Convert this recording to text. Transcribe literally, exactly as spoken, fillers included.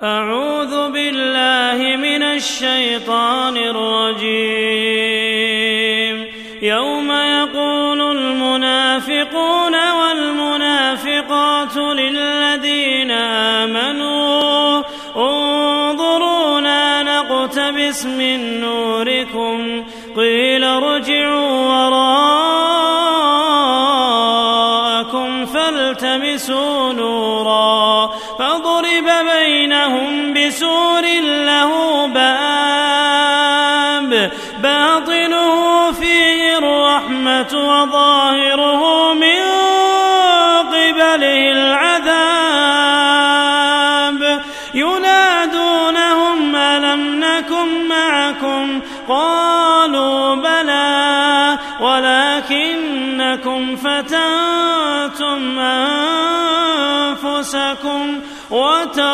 أعوذ بالله من الشيطان الرجيم. يوم يقول المنافقون والمنافقات للذين آمنوا انظرونا نقتبس من نوركم قيل ارجعوا وراءكم فالتمسوا نورا فضرب بينهم بسور له باب باطنه فيه الرحمة وظاهره من قبله العذاب ينادونهم ألم نكن معكم قالوا بلى ولكنكم فتنتم أنفسكم وتركتم